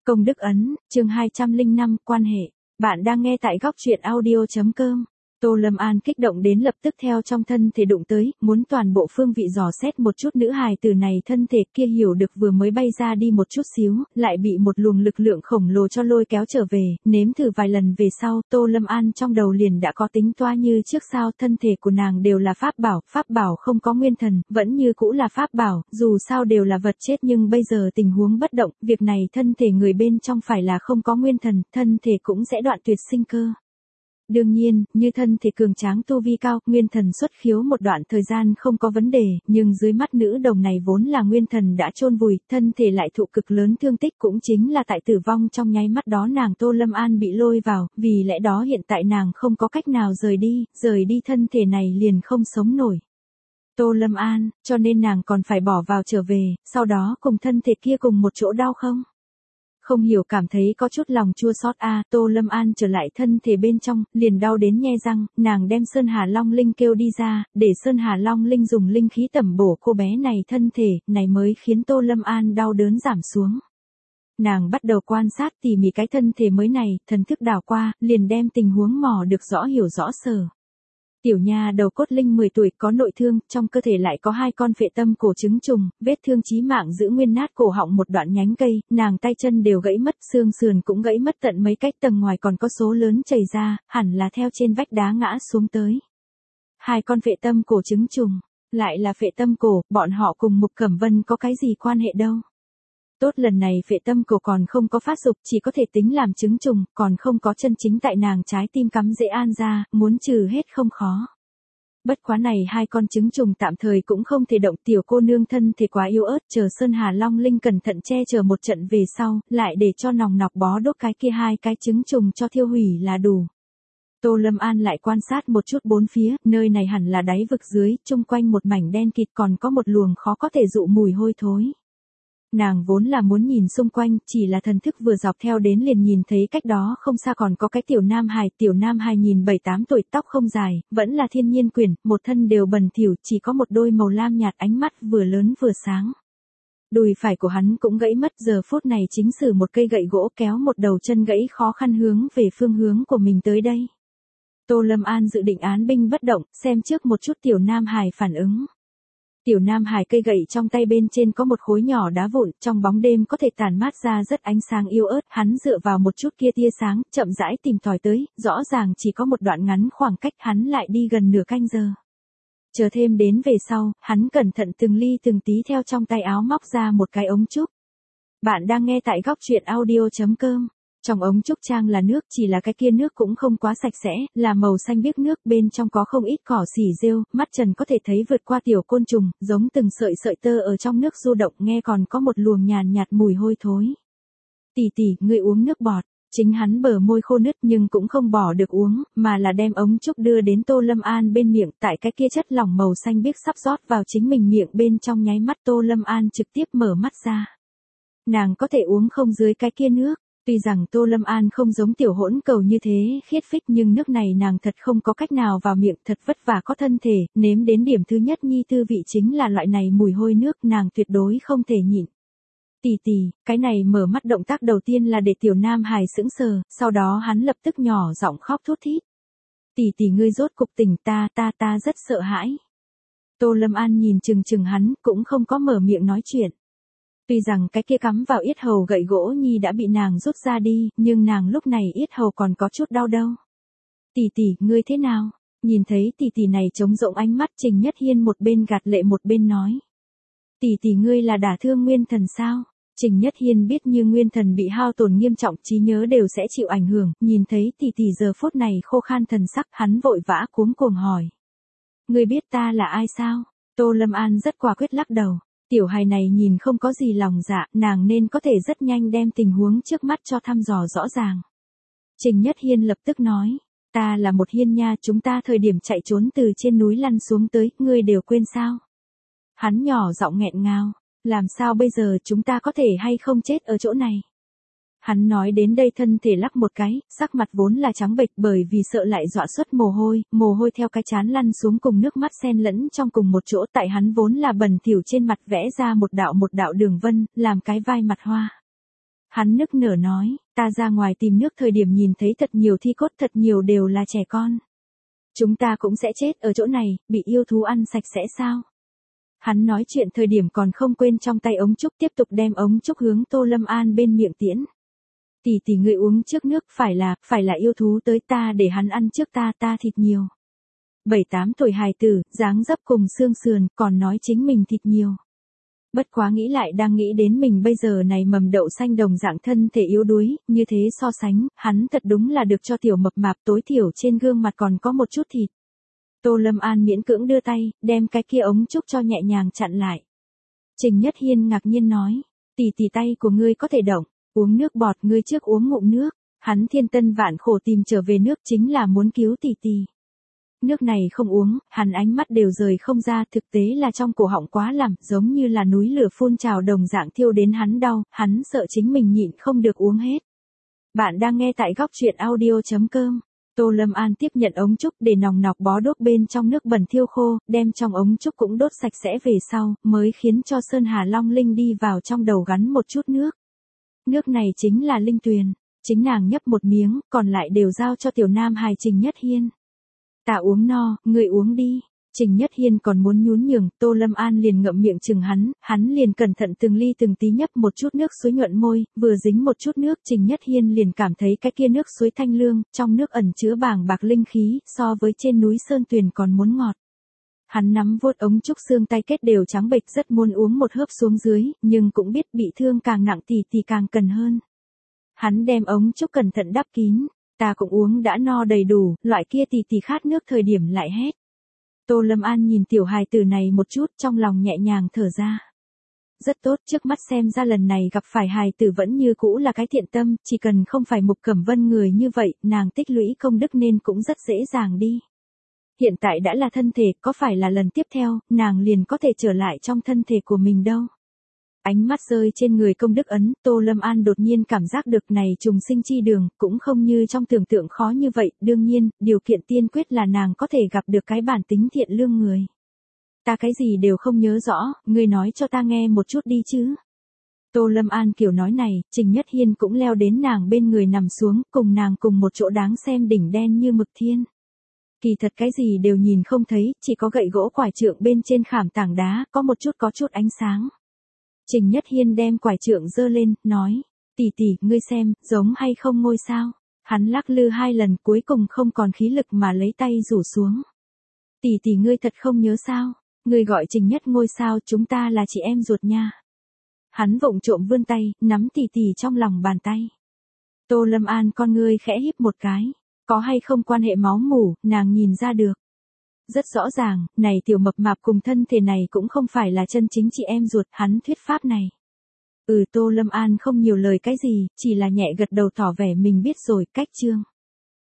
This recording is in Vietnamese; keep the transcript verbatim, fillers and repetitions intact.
Công đức ấn, chương hai trăm lẻ năm, quan hệ. Bạn đang nghe tại góc truyện audio.com. Tô Lâm An kích động đến lập tức theo trong thân thể đụng tới, muốn toàn bộ phương vị dò xét một chút nữ hài từ này thân thể kia hiểu được vừa mới bay ra đi một chút xíu, lại bị một luồng lực lượng khổng lồ cho lôi kéo trở về, nếm thử vài lần về sau, Tô Lâm An trong đầu liền đã có tính toa như trước sao thân thể của nàng đều là pháp bảo, pháp bảo không có nguyên thần, vẫn như cũ là pháp bảo, dù sao đều là vật chết nhưng bây giờ tình huống bất động, việc này thân thể người bên trong phải là không có nguyên thần, thân thể cũng sẽ đoạn tuyệt sinh cơ. Đương nhiên, như thân thể cường tráng tu vi cao, nguyên thần xuất khiếu một đoạn thời gian không có vấn đề, nhưng dưới mắt nữ đồng này vốn là nguyên thần đã chôn vùi, thân thể lại thụ cực lớn thương tích cũng chính là tại tử vong trong nháy mắt đó nàng Tô Lâm An bị lôi vào, vì lẽ đó hiện tại nàng không có cách nào rời đi, rời đi thân thể này liền không sống nổi. Tô Lâm An, cho nên nàng còn phải bỏ vào trở về, sau đó cùng thân thể kia cùng một chỗ đau không? Không hiểu cảm thấy có chút lòng chua xót a à, Tô Lâm An trở lại thân thể bên trong, liền đau đến nhe răng, nàng đem Sơn Hà Long Linh kêu đi ra, để Sơn Hà Long Linh dùng linh khí tẩm bổ cô bé này thân thể, này mới khiến Tô Lâm An đau đớn giảm xuống. Nàng bắt đầu quan sát tỉ mỉ cái thân thể mới này, thần thức đảo qua, liền đem tình huống mò được rõ hiểu rõ sở. Tiểu nha đầu cốt linh mười tuổi có nội thương, trong cơ thể lại có hai con phệ tâm cổ trứng trùng, vết thương chí mạng giữ nguyên nát cổ họng một đoạn nhánh cây, nàng tay chân đều gãy mất, xương sườn cũng gãy mất tận mấy cách tầng ngoài còn có số lớn chảy ra, hẳn là theo trên vách đá ngã xuống tới. Hai con phệ tâm cổ trứng trùng, lại là phệ tâm cổ, bọn họ cùng Mục Cẩm Vân có cái gì quan hệ đâu. Tốt lần này phệ tâm cổ còn không có phát dục, chỉ có thể tính làm trứng trùng, còn không có chân chính tại nàng trái tim cắm rễ an ra, muốn trừ hết không khó. Bất quá này hai con trứng trùng tạm thời cũng không thể động, tiểu cô nương thân thể quá yếu ớt, chờ Sơn Hà Long Linh cẩn thận che chở một trận về sau, lại để cho nòng nọc bó đốt cái kia hai cái trứng trùng cho thiêu hủy là đủ. Tô Lâm An lại quan sát một chút bốn phía, nơi này hẳn là đáy vực dưới, chung quanh một mảnh đen kịt còn có một luồng khó có thể dụ mùi hôi thối. Nàng vốn là muốn nhìn xung quanh, chỉ là thần thức vừa dọc theo đến liền nhìn thấy cách đó không xa còn có cái tiểu nam hài, tiểu nam hài nhìn bảy tám tuổi, tóc không dài, vẫn là thiên nhiên quyển, một thân đều bẩn thỉu, chỉ có một đôi màu lam nhạt, ánh mắt vừa lớn vừa sáng. Đùi phải của hắn cũng gãy mất, giờ phút này chính sử một cây gậy gỗ kéo một đầu chân gãy khó khăn hướng về phương hướng của mình tới đây. Tô Lâm An dự định án binh bất động, xem trước một chút tiểu nam hài phản ứng. Tiểu Nam Hải cây gậy trong tay bên trên có một khối nhỏ đá vụn, trong bóng đêm có thể tản mát ra rất ánh sáng yếu ớt, hắn dựa vào một chút kia tia sáng, chậm rãi tìm tòi tới, rõ ràng chỉ có một đoạn ngắn khoảng cách, hắn lại đi gần nửa canh giờ. Chờ thêm đến về sau, hắn cẩn thận từng ly từng tí theo trong tay áo móc ra một cái ống trúc. Bạn đang nghe tại góc truyện audio.com. Trong ống trúc trang là nước, chỉ là cái kia nước cũng không quá sạch sẽ, là màu xanh biếc nước, bên trong có không ít cỏ xỉ rêu, mắt trần có thể thấy vượt qua tiểu côn trùng, giống từng sợi sợi tơ ở trong nước du động, nghe còn có một luồng nhàn nhạt mùi hôi thối. Tỷ tỷ, ngươi uống nước bọt. Chính hắn bờ môi khô nứt nhưng cũng không bỏ được uống, mà là đem ống trúc đưa đến Tô Lâm An bên miệng, tại cái kia chất lỏng màu xanh biếc sắp rót vào chính mình miệng bên trong nháy mắt Tô Lâm An trực tiếp mở mắt ra. Nàng có thể uống không dưới cái kia nước. Tuy rằng Tô Lâm An không giống tiểu hỗn cầu như thế khiết phích nhưng nước này nàng thật không có cách nào vào miệng, thật vất vả có thân thể, nếm đến điểm thứ nhất nhi tư vị chính là loại này mùi hôi nước, nàng tuyệt đối không thể nhịn. Tỷ tỷ, cái này mở mắt động tác đầu tiên là để tiểu nam hài sững sờ, sau đó hắn lập tức nhỏ giọng khóc thút thít. Tỷ tỷ ngươi rốt cục tỉnh, ta ta ta rất sợ hãi. Tô Lâm An nhìn chừng chừng hắn, cũng không có mở miệng nói chuyện. Tuy rằng cái kia cắm vào yết hầu gậy gỗ nhi đã bị nàng rút ra đi, nhưng nàng lúc này yết hầu còn có chút đau đâu. Tỷ tỷ, ngươi thế nào? Nhìn thấy tỷ tỷ này trống rỗng ánh mắt, Trình Nhất Hiên một bên gạt lệ một bên nói. Tỷ tỷ ngươi là đả thương nguyên thần sao? Trình Nhất Hiên biết như nguyên thần bị hao tổn nghiêm trọng, trí nhớ đều sẽ chịu ảnh hưởng, nhìn thấy tỷ tỷ giờ phút này khô khan thần sắc, hắn vội vã cuống cuồng hỏi. Ngươi biết ta là ai sao? Tô Lâm An rất quả quyết lắc đầu. Tiểu hài này nhìn không có gì lòng dạ, nàng nên có thể rất nhanh đem tình huống trước mắt cho thăm dò rõ ràng. Trình Nhất Hiên lập tức nói, ta là một hiên nha, chúng ta thời điểm chạy trốn từ trên núi lăn xuống tới, ngươi đều quên sao? Hắn nhỏ giọng nghẹn ngào, làm sao bây giờ chúng ta có thể hay không chết ở chỗ này? Hắn nói đến đây thân thể lắc một cái, sắc mặt vốn là trắng bệch bởi vì sợ lại dọa xuất mồ hôi, mồ hôi theo cái trán lăn xuống cùng nước mắt xen lẫn trong cùng một chỗ, tại hắn vốn là bẩn thỉu trên mặt vẽ ra một đạo một đạo đường vân, làm cái vai mặt hoa. Hắn nức nở nói, ta ra ngoài tìm nước thời điểm nhìn thấy thật nhiều thi cốt, thật nhiều đều là trẻ con. Chúng ta cũng sẽ chết ở chỗ này, bị yêu thú ăn sạch sẽ sao? Hắn nói chuyện thời điểm còn không quên trong tay ống trúc tiếp tục đem ống trúc hướng Tô Lâm An bên miệng tiễn. Tỷ tỷ ngươi uống trước nước, phải là, phải là yêu thú tới, ta để hắn ăn trước ta, ta thịt nhiều. Bảy tám tuổi hài tử, dáng dấp cùng xương sườn, còn nói chính mình thịt nhiều. Bất quá nghĩ lại đang nghĩ đến mình bây giờ này mầm đậu xanh đồng dạng thân thể yếu đuối, như thế so sánh, hắn thật đúng là được cho tiểu mập mạp, tối thiểu trên gương mặt còn có một chút thịt. Tô Lâm An miễn cưỡng đưa tay, đem cái kia ống trúc cho nhẹ nhàng chặn lại. Trình Nhất Hiên ngạc nhiên nói, tỷ tỷ tay của ngươi có thể động, uống nước bọt, ngươi trước uống ngụm nước. Hắn thiên tân vạn khổ tìm trở về nước chính là muốn cứu tỷ tỷ. Nước này không uống, hắn ánh mắt đều rời không ra, thực tế là trong cổ họng quá lạnh, giống như là núi lửa phun trào đồng dạng thiêu đến hắn đau, hắn sợ chính mình nhịn không được uống hết. Bạn đang nghe tại góc truyện audio chấm com. Tô Lâm An tiếp nhận ống trúc để nòng nọc bó đốt bên trong nước bẩn thiêu khô, đem trong ống trúc cũng đốt sạch sẽ về sau, mới khiến cho Sơn Hà Long Linh đi vào trong đầu gắn một chút nước. Nước này chính là linh tuyền, chính nàng nhấp một miếng, còn lại đều giao cho tiểu nam hài Trình Nhất Hiên. Ta uống no, ngươi uống đi. Trình Nhất Hiên còn muốn nhún nhường, Tô Lâm An liền ngậm miệng chừng hắn, hắn liền cẩn thận từng ly từng tí nhấp một chút nước suối nhuận môi, vừa dính một chút nước, Trình Nhất Hiên liền cảm thấy cái kia nước suối thanh lương, trong nước ẩn chứa bàng bạc linh khí, so với trên núi sơn tuyền còn muốn ngọt. Hắn nắm vuốt ống trúc, xương tay kết đều trắng bệch, rất muốn uống một hớp xuống dưới, nhưng cũng biết bị thương càng nặng thì thì càng cần hơn. Hắn đem ống trúc cẩn thận đắp kín, ta cũng uống đã no đầy đủ, loại kia tỷ tỷ khát nước thời điểm lại hét. Tô Lâm An nhìn tiểu hài tử này một chút, trong lòng nhẹ nhàng thở ra. Rất tốt, trước mắt xem ra lần này gặp phải hài tử vẫn như cũ là cái thiện tâm, chỉ cần không phải Mục Cẩm Vân người như vậy, nàng tích lũy công đức nên cũng rất dễ dàng đi. Hiện tại đã là thân thể, có phải là lần tiếp theo, nàng liền có thể trở lại trong thân thể của mình đâu. Ánh mắt rơi trên người công đức ấn, Tô Lâm An đột nhiên cảm giác được này trùng sinh chi đường, cũng không như trong tưởng tượng khó như vậy, đương nhiên, điều kiện tiên quyết là nàng có thể gặp được cái bản tính thiện lương người. Ta cái gì đều không nhớ rõ, ngươi nói cho ta nghe một chút đi chứ. Tô Lâm An kiểu nói này, Trình Nhất Hiên cũng leo đến nàng bên người nằm xuống, cùng nàng cùng một chỗ đáng xem đỉnh đen như mực thiên. Kỳ thật cái gì đều nhìn không thấy, chỉ có gậy gỗ quải trượng bên trên khảm tảng đá, có một chút có chút ánh sáng. Trình Nhất Hiên đem quải trượng giơ lên, nói, tỷ tỷ, ngươi xem, giống hay không ngôi sao. Hắn lắc lư hai lần cuối cùng không còn khí lực mà lấy tay rủ xuống. Tỷ tỷ ngươi thật không nhớ sao, ngươi gọi Trình Nhất ngôi sao, chúng ta là chị em ruột nha. Hắn vụng trộm vươn tay, nắm tỷ tỷ trong lòng bàn tay. Tô Lâm An con ngươi khẽ híp một cái, có hay không quan hệ máu mủ, nàng nhìn ra được. Rất rõ ràng, này tiểu mập mạp cùng thân thể này cũng không phải là chân chính chị em ruột, hắn thuyết pháp này. Ừ, Tô Lâm An không nhiều lời cái gì, chỉ là nhẹ gật đầu tỏ vẻ mình biết rồi, cách chương.